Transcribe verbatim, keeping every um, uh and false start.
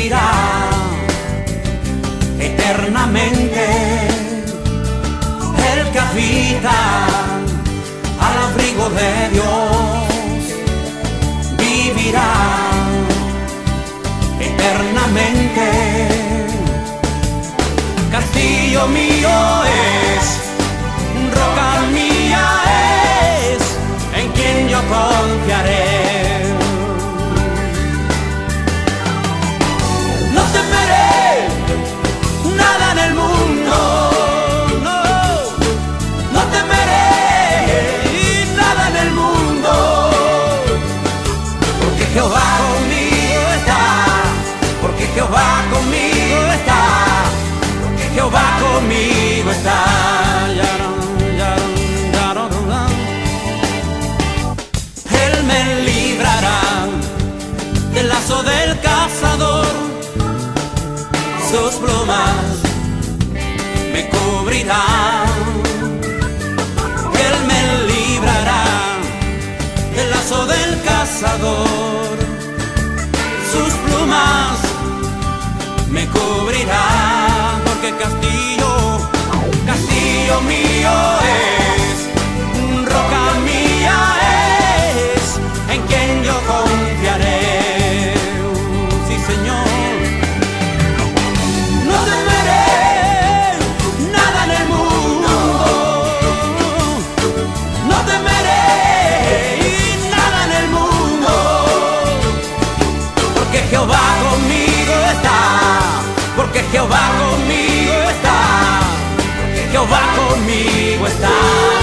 vivirá eternamente. El que habita al abrigo de Dios vivirá eternamente. Castillo mío es, roca mía es, en quien yo confiaré. No temeré nada en el mundo, no, no temeré nada en el mundo, porque Jehová conmigo está, porque Jehová conmigo está, porque Jehová conmigo está. Él me librará del lazo del cazador, sus plumas me cubrirán. Él me librará del lazo del cazador, sus plumas me cubrirán, porque castillo, castillo mío es, roca mía es, en quien yo confiaré. Sí, Señor. No temeré nada en el mundo, no temeré nada en el mundo, porque Jehová conmigo está, porque Jehová conmigo está, porque Jehová conmigo está.